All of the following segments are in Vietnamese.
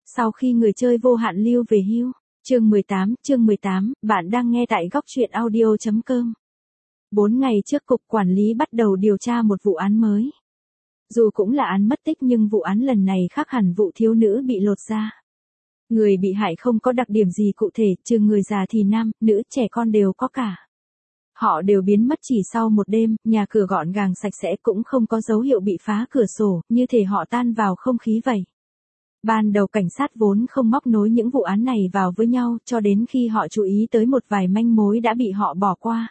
Sau khi người chơi vô hạn lưu về hưu. Chương 18, bạn đang nghe tại góc truyện audio.com. 4 ngày trước cục quản lý bắt đầu điều tra một vụ án mới. Dù cũng là án mất tích nhưng vụ án lần này khác hẳn vụ thiếu nữ bị lột da. Người bị hại không có đặc điểm gì cụ thể, trừ người già thì nam, nữ, trẻ con đều có cả. Họ đều biến mất chỉ sau một đêm, nhà cửa gọn gàng sạch sẽ cũng không có dấu hiệu bị phá cửa sổ, như thể họ tan vào không khí vậy. Ban đầu cảnh sát vốn không móc nối những vụ án này vào với nhau cho đến khi họ chú ý tới một vài manh mối đã bị họ bỏ qua.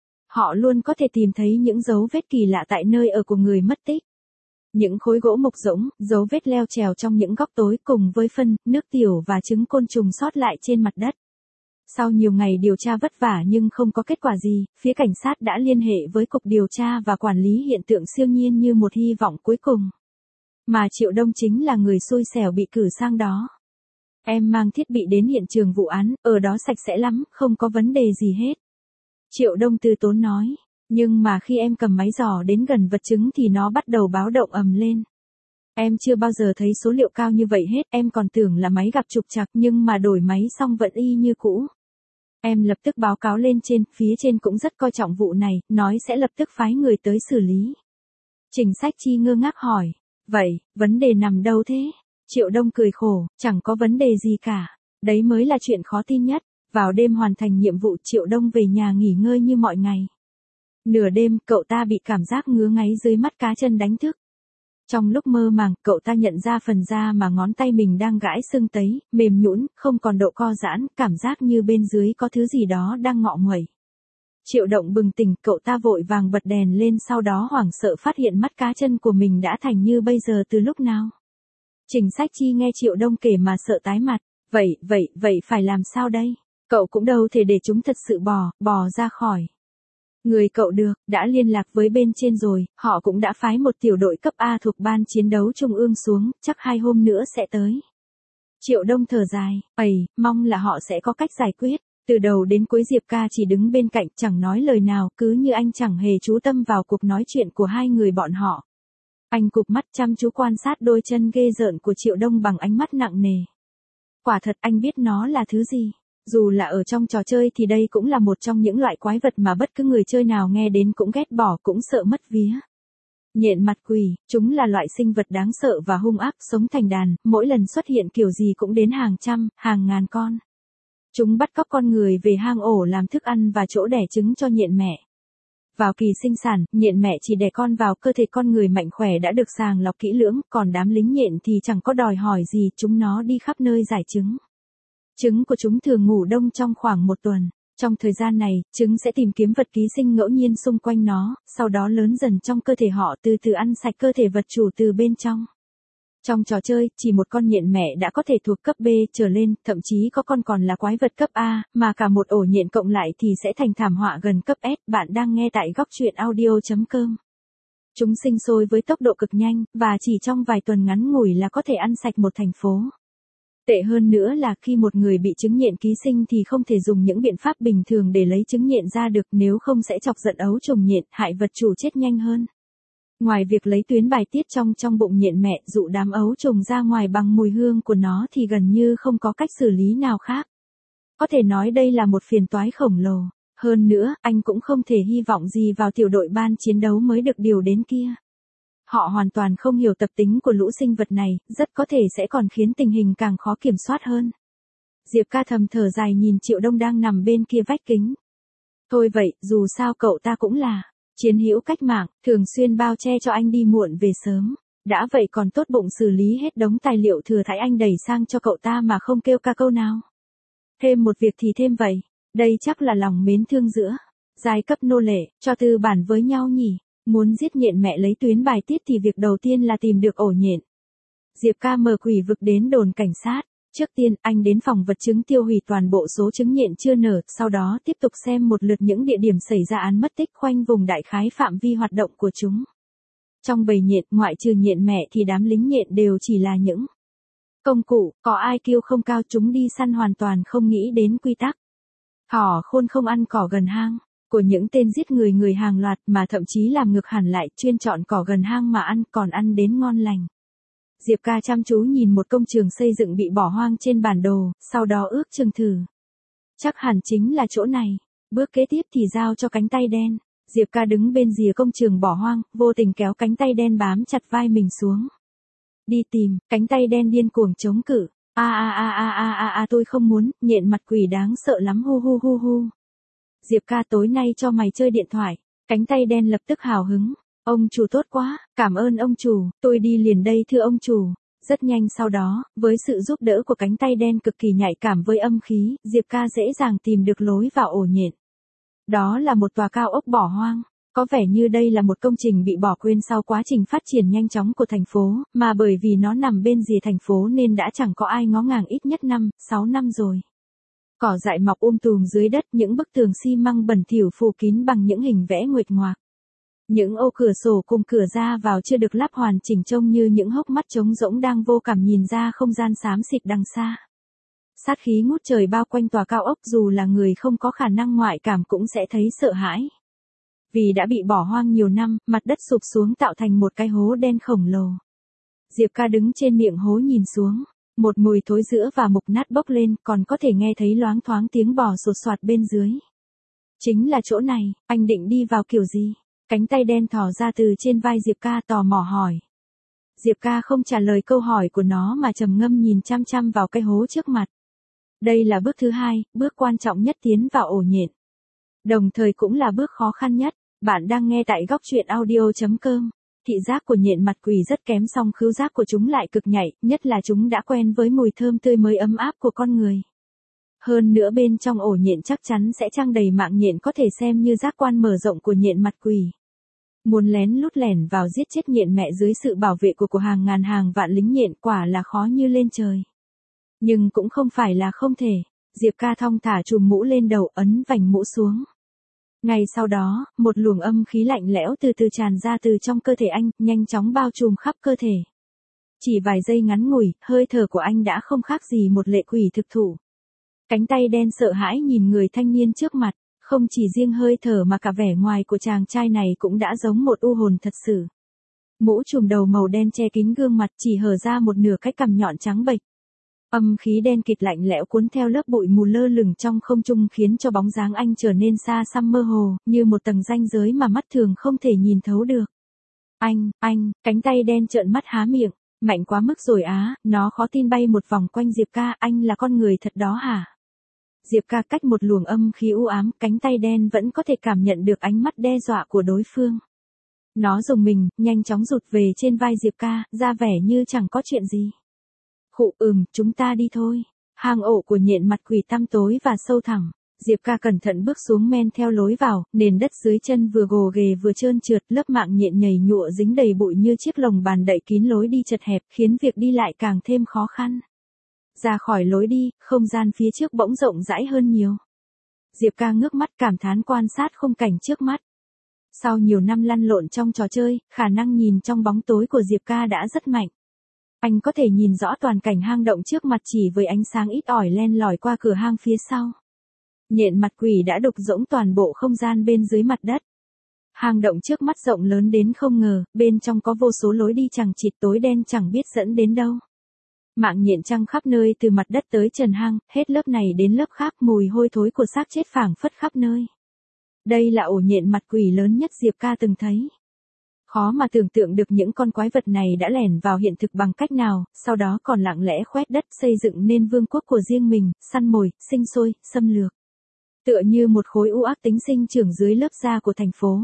Họ luôn có thể tìm thấy những dấu vết kỳ lạ tại nơi ở của người mất tích. Những khối gỗ mục rỗng, dấu vết leo trèo trong những góc tối cùng với phân, nước tiểu và trứng côn trùng sót lại trên mặt đất. Sau nhiều ngày điều tra vất vả nhưng không có kết quả gì, phía cảnh sát đã liên hệ với Cục Điều tra và Quản lý Hiện tượng Siêu nhiên như một hy vọng cuối cùng. Mà Triệu Đông chính là người xui xẻo bị cử sang đó. Em mang thiết bị đến hiện trường vụ án, ở đó sạch sẽ lắm, không có vấn đề gì hết. Triệu Đông từ tốn nói, nhưng mà khi em cầm máy dò đến gần vật chứng thì nó bắt đầu báo động ầm lên. Em chưa bao giờ thấy số liệu cao như vậy hết, em còn tưởng là máy gặp trục trặc nhưng mà đổi máy xong vẫn y như cũ. Em lập tức báo cáo lên trên, phía trên cũng rất coi trọng vụ này, nói sẽ lập tức phái người tới xử lý. Trình Sách Chi ngơ ngác hỏi, vậy, vấn đề nằm đâu thế? Triệu Đông cười khổ, chẳng có vấn đề gì cả, đấy mới là chuyện khó tin nhất. Vào đêm hoàn thành nhiệm vụ Triệu Đông về nhà nghỉ ngơi như mọi ngày. Nửa đêm, cậu ta bị cảm giác ngứa ngáy dưới mắt cá chân đánh thức. Trong lúc mơ màng, cậu ta nhận ra phần da mà ngón tay mình đang gãi sưng tấy, mềm nhũn, không còn độ co giãn, cảm giác như bên dưới có thứ gì đó đang ngọ nguậy. Triệu Động bừng tỉnh, cậu ta vội vàng bật đèn lên, sau đó hoảng sợ phát hiện mắt cá chân của mình đã thành như bây giờ từ lúc nào. Trình Sách Chi nghe Triệu Đông kể mà sợ tái mặt, vậy phải làm sao đây? Cậu cũng đâu thể để chúng thật sự bò ra khỏi. Người cậu được, đã liên lạc với bên trên rồi, họ cũng đã phái một tiểu đội cấp A thuộc ban chiến đấu trung ương xuống, chắc 2 hôm nữa sẽ tới. Triệu Đông thở dài, mong là họ sẽ có cách giải quyết. Từ đầu đến cuối Diệp Ca chỉ đứng bên cạnh chẳng nói lời nào, cứ như anh chẳng hề chú tâm vào cuộc nói chuyện của hai người bọn họ. Anh cụp mắt chăm chú quan sát đôi chân ghê rợn của Triệu Đông bằng ánh mắt nặng nề. Quả thật anh biết nó là thứ gì. Dù là ở trong trò chơi thì đây cũng là một trong những loại quái vật mà bất cứ người chơi nào nghe đến cũng ghét bỏ, cũng sợ mất vía. Nhện mặt quỷ, chúng là loại sinh vật đáng sợ và hung ác, sống thành đàn, mỗi lần xuất hiện kiểu gì cũng đến hàng trăm, hàng ngàn con. Chúng bắt cóc con người về hang ổ làm thức ăn và chỗ đẻ trứng cho nhện mẹ. Vào kỳ sinh sản, nhện mẹ chỉ đẻ con vào cơ thể con người mạnh khỏe đã được sàng lọc kỹ lưỡng, còn đám lính nhện thì chẳng có đòi hỏi gì, chúng nó đi khắp nơi giải trứng. Trứng của chúng thường ngủ đông trong khoảng 1 tuần. Trong thời gian này, trứng sẽ tìm kiếm vật ký sinh ngẫu nhiên xung quanh nó, sau đó lớn dần trong cơ thể họ, từ từ ăn sạch cơ thể vật chủ từ bên trong. Trong trò chơi, chỉ một con nhện mẹ đã có thể thuộc cấp B trở lên, thậm chí có con còn là quái vật cấp A, mà cả một ổ nhện cộng lại thì sẽ thành thảm họa gần cấp S. Bạn đang nghe tại góc truyện audio.com. Chúng sinh sôi với tốc độ cực nhanh, và chỉ trong vài tuần ngắn ngủi là có thể ăn sạch một thành phố. Tệ hơn nữa là khi một người bị chứng nhện ký sinh thì không thể dùng những biện pháp bình thường để lấy trứng nhện ra được, nếu không sẽ chọc giận ấu trùng nhện, hại vật chủ chết nhanh hơn. Ngoài việc lấy tuyến bài tiết trong bụng nhện mẹ, dụ đám ấu trùng ra ngoài bằng mùi hương của nó thì gần như không có cách xử lý nào khác. Có thể nói đây là một phiền toái khổng lồ. Hơn nữa, anh cũng không thể hy vọng gì vào tiểu đội ban chiến đấu mới được điều đến kia. Họ hoàn toàn không hiểu tập tính của lũ sinh vật này, rất có thể sẽ còn khiến tình hình càng khó kiểm soát hơn. Diệp Ca thầm thở dài nhìn Triệu Đông đang nằm bên kia vách kính. Thôi vậy, dù sao cậu ta cũng là chiến hữu cách mạng, thường xuyên bao che cho anh đi muộn về sớm. Đã vậy còn tốt bụng xử lý hết đống tài liệu thừa thãi anh đẩy sang cho cậu ta mà không kêu ca câu nào. Thêm một việc thì thêm vậy, đây chắc là lòng mến thương giữa giai cấp nô lệ, cho tư bản với nhau nhỉ. Muốn giết nhện mẹ lấy tuyến bài tiết thì việc đầu tiên là tìm được ổ nhện. Diệp Ca mở quỷ vực đến đồn cảnh sát. Trước tiên, anh đến phòng vật chứng tiêu hủy toàn bộ số trứng nhện chưa nở, sau đó tiếp tục xem một lượt những địa điểm xảy ra án mất tích khoanh vùng đại khái phạm vi hoạt động của chúng. Trong bầy nhện, ngoại trừ nhện mẹ thì đám lính nhện đều chỉ là những công cụ, có IQ không cao, chúng đi săn hoàn toàn không nghĩ đến quy tắc. Thỏ khôn không ăn cỏ gần hang. Của những tên giết người hàng loạt mà thậm chí làm ngược hẳn lại, chuyên chọn cỏ gần hang mà ăn, còn ăn đến ngon lành. Diệp ca chăm chú nhìn một công trường xây dựng bị bỏ hoang trên bản đồ, sau đó ước chừng thử. Chắc hẳn chính là chỗ này. Bước kế tiếp thì giao cho cánh tay đen. Diệp ca đứng bên rìa công trường bỏ hoang, vô tình kéo cánh tay đen bám chặt vai mình xuống. Đi tìm, cánh tay đen điên cuồng chống cự. Tôi không muốn, nhện mặt quỷ đáng sợ lắm hu hu hu hu. Diệp ca tối nay cho mày chơi điện thoại. Cánh tay đen lập tức hào hứng. Ông chủ tốt quá, cảm ơn ông chủ, tôi đi liền đây thưa ông chủ. Rất nhanh sau đó, với sự giúp đỡ của cánh tay đen cực kỳ nhạy cảm với âm khí, Diệp ca dễ dàng tìm được lối vào ổ nhện. Đó là một tòa cao ốc bỏ hoang. Có vẻ như đây là một công trình bị bỏ quên sau quá trình phát triển nhanh chóng của thành phố, mà bởi vì nó nằm bên rìa thành phố nên đã chẳng có ai ngó ngàng ít nhất 6 năm rồi. Cỏ dại mọc tùm dưới đất, những bức tường xi măng bẩn thỉu phủ kín bằng những hình vẽ nguệch ngoạc. Những ô cửa sổ cùng cửa ra vào chưa được lắp hoàn chỉnh trông như những hốc mắt trống rỗng đang vô cảm nhìn ra không gian xám xịt đằng xa. Sát khí ngút trời bao quanh tòa cao ốc, dù là người không có khả năng ngoại cảm cũng sẽ thấy sợ hãi. Vì đã bị bỏ hoang nhiều năm, mặt đất sụp xuống tạo thành một cái hố đen khổng lồ. Diệp ca đứng trên miệng hố nhìn xuống. Một mùi thối rữa và mục nát bốc lên, còn có thể nghe thấy loáng thoáng tiếng bò sột soạt bên dưới. Chính là chỗ này, anh định đi vào kiểu gì? Cánh tay đen thò ra từ trên vai Diệp ca tò mò hỏi. Diệp ca không trả lời câu hỏi của nó mà trầm ngâm nhìn chăm chăm vào cái hố trước mặt. Đây là bước thứ 2, bước quan trọng nhất tiến vào ổ nhện. Đồng thời cũng là bước khó khăn nhất. Bạn đang nghe tại góc truyện audio.com. Thị giác của nhện mặt quỷ rất kém, song khứu giác của chúng lại cực nhạy, nhất là chúng đã quen với mùi thơm tươi mới ấm áp của con người. Hơn nữa bên trong ổ nhện chắc chắn sẽ trang đầy mạng nhện, có thể xem như giác quan mở rộng của nhện mặt quỷ. Muốn lén lút lẻn vào giết chết nhện mẹ dưới sự bảo vệ của hàng ngàn hàng vạn lính nhện quả là khó như lên trời. Nhưng cũng không phải là không thể. Diệp ca thong thả chùm mũ lên đầu, ấn vành mũ xuống. Ngay sau đó, một luồng âm khí lạnh lẽo từ từ tràn ra từ trong cơ thể anh, nhanh chóng bao trùm khắp cơ thể. Chỉ vài giây ngắn ngủi, hơi thở của anh đã không khác gì một lệ quỷ thực thụ. Cánh tay đen sợ hãi nhìn người thanh niên trước mặt, không chỉ riêng hơi thở mà cả vẻ ngoài của chàng trai này cũng đã giống một u hồn thật sự. Mũ trùm đầu màu đen che kín gương mặt, chỉ hở ra một nửa cái cằm nhọn trắng bệch. Âm khí đen kịt lạnh lẽo cuốn theo lớp bụi mù lơ lửng trong không trung khiến cho bóng dáng anh trở nên xa xăm mơ hồ, như một tầng ranh giới mà mắt thường không thể nhìn thấu được. Anh, cánh tay đen trợn mắt há miệng, mạnh quá mức rồi á, nó khó tin bay một vòng quanh Diệp ca, anh là con người thật đó hả? Diệp ca cách một luồng âm khí u ám, cánh tay đen vẫn có thể cảm nhận được ánh mắt đe dọa của đối phương. Nó rùng mình, nhanh chóng rụt về trên vai Diệp ca, ra vẻ như chẳng có chuyện gì. Khụ chúng ta đi thôi. Hang ổ của nhện mặt quỷ tăm tối và sâu thẳm. Diệp ca cẩn thận bước xuống men theo lối vào, nền đất dưới chân vừa gồ ghề vừa trơn trượt, lớp mạng nhện nhầy nhụa dính đầy bụi như chiếc lồng bàn đậy kín lối đi chật hẹp, khiến việc đi lại càng thêm khó khăn. Ra khỏi lối đi, không gian phía trước bỗng rộng rãi hơn nhiều. Diệp ca ngước mắt cảm thán quan sát khung cảnh trước mắt. Sau nhiều năm lăn lộn trong trò chơi, khả năng nhìn trong bóng tối của Diệp ca đã rất mạnh. Anh có thể nhìn rõ toàn cảnh hang động trước mặt chỉ với ánh sáng ít ỏi len lỏi qua cửa hang phía sau. Nhện mặt quỷ đã đục rỗng toàn bộ không gian bên dưới mặt đất. Hang động trước mắt rộng lớn đến không ngờ, bên trong có vô số lối đi chằng chịt tối đen chẳng biết dẫn đến đâu. Mạng nhện trăng khắp nơi từ mặt đất tới trần hang, hết lớp này đến lớp khác, mùi hôi thối của xác chết phảng phất khắp nơi. Đây là ổ nhện mặt quỷ lớn nhất Diệp ca từng thấy. Khó mà tưởng tượng được những con quái vật này đã lẻn vào hiện thực bằng cách nào, sau đó còn lặng lẽ khoét đất xây dựng nên vương quốc của riêng mình, săn mồi, sinh sôi, xâm lược. Tựa như một khối u ác tính sinh trưởng dưới lớp da của thành phố.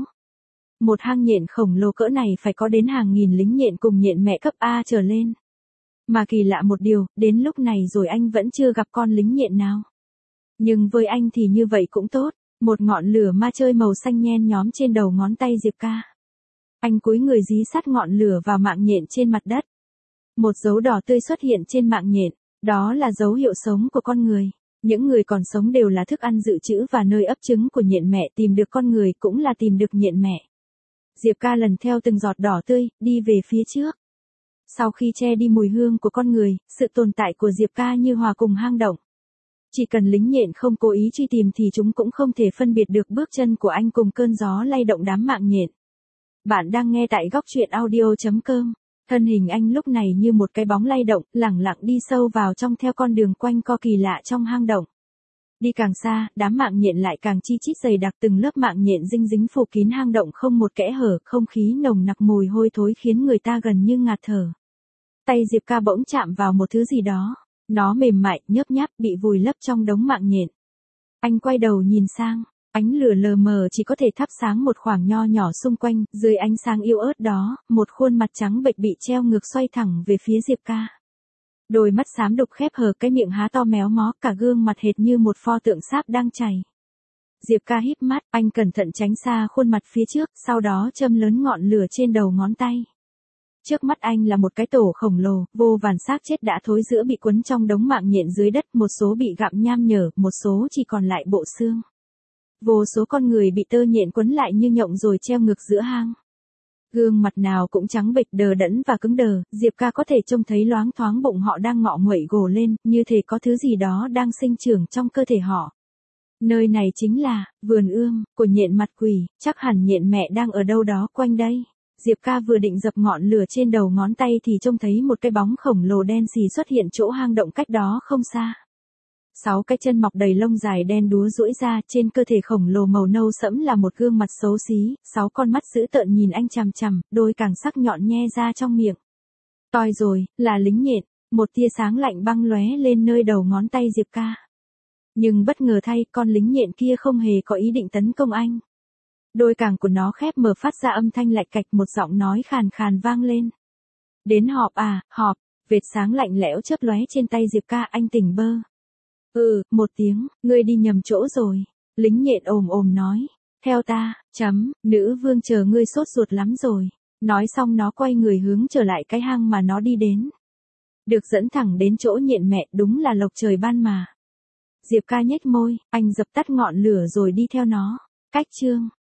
Một hang nhện khổng lồ cỡ này phải có đến hàng nghìn lính nhện cùng nhện mẹ cấp A trở lên. Mà kỳ lạ một điều, đến lúc này rồi anh vẫn chưa gặp con lính nhện nào. Nhưng với anh thì như vậy cũng tốt, một ngọn lửa ma chơi màu xanh nhen nhóm trên đầu ngón tay Diệp ca. Anh cúi người dí sát ngọn lửa vào mạng nhện trên mặt đất. Một dấu đỏ tươi xuất hiện trên mạng nhện, đó là dấu hiệu sống của con người. Những người còn sống đều là thức ăn dự trữ và nơi ấp trứng của nhện mẹ, tìm được con người cũng là tìm được nhện mẹ. Diệp ca lần theo từng giọt đỏ tươi, đi về phía trước. Sau khi che đi mùi hương của con người, sự tồn tại của Diệp ca như hòa cùng hang động. Chỉ cần lính nhện không cố ý truy tìm thì chúng cũng không thể phân biệt được bước chân của anh cùng cơn gió lay động đám mạng nhện. Bạn đang nghe tại góc truyện audio.com. Thân hình anh lúc này như một cái bóng lay động, lẳng lặng đi sâu vào trong theo con đường quanh co kỳ lạ trong hang động. Đi càng xa, đám mạng nhện lại càng chi chít dày đặc, từng lớp mạng nhện dinh dính phủ kín hang động không một kẽ hở, không khí nồng nặc mùi hôi thối khiến người ta gần như ngạt thở. Tay Diệp Ca bỗng chạm vào một thứ gì đó. Nó mềm mại, nhớp nháp, bị vùi lấp trong đống mạng nhện. Anh quay đầu nhìn sang, ánh lửa lờ mờ chỉ có thể thắp sáng một khoảng nho nhỏ xung quanh, dưới ánh sáng yếu ớt đó, một khuôn mặt trắng bệch bị treo ngược xoay thẳng về phía Diệp Ca. Đôi mắt xám đục khép hờ, cái miệng há to méo mó, cả gương mặt hệt như một pho tượng sáp đang chảy. Diệp Ca híp mắt, anh cẩn thận tránh xa khuôn mặt phía trước, sau đó châm lớn ngọn lửa trên đầu ngón tay. Trước mắt anh là một cái tổ khổng lồ, vô vàn xác chết đã thối rữa bị quấn trong đống mạng nhện dưới đất, một số bị gặm nham nhở, một số chỉ còn lại bộ xương. Vô số con người bị tơ nhện quấn lại như nhộng rồi treo ngược giữa hang. Gương mặt nào cũng trắng bệch, đờ đẫn và cứng đờ, Diệp Ca có thể trông thấy loáng thoáng bụng họ đang ngọ nguậy gồ lên, như thể có thứ gì đó đang sinh trưởng trong cơ thể họ. Nơi này chính là vườn ươm của nhện mặt quỷ, chắc hẳn nhện mẹ đang ở đâu đó quanh đây. Diệp Ca vừa định dập ngọn lửa trên đầu ngón tay thì trông thấy một cái bóng khổng lồ đen xì xuất hiện chỗ hang động cách đó không xa. 6 cái chân mọc đầy lông dài đen đúa duỗi ra, trên cơ thể khổng lồ màu nâu sẫm là một gương mặt xấu xí, 6 con mắt dữ tợn nhìn anh chằm chằm, đôi càng sắc nhọn nhe ra trong miệng. Toi rồi, là lính nhện, một tia sáng lạnh băng lóe lên nơi đầu ngón tay Diệp Ca. Nhưng bất ngờ thay, con lính nhện kia không hề có ý định tấn công anh. Đôi càng của nó khép mở phát ra âm thanh lạch cạch, một giọng nói khàn khàn vang lên. Đến họp à, họp, vệt sáng lạnh lẽo chớp lóe trên tay Diệp Ca, anh tỉnh bơ. Một tiếng, ngươi đi nhầm chỗ rồi, lính nhện ồm ồm nói. Theo ta, nữ vương chờ ngươi sốt ruột lắm rồi. Nói xong nó quay người hướng trở lại cái hang mà nó đi đến. Được dẫn thẳng đến chỗ nhện mẹ, đúng là lộc trời ban mà. Diệp Ca nhếch môi, anh dập tắt ngọn lửa rồi đi theo nó. Cách chương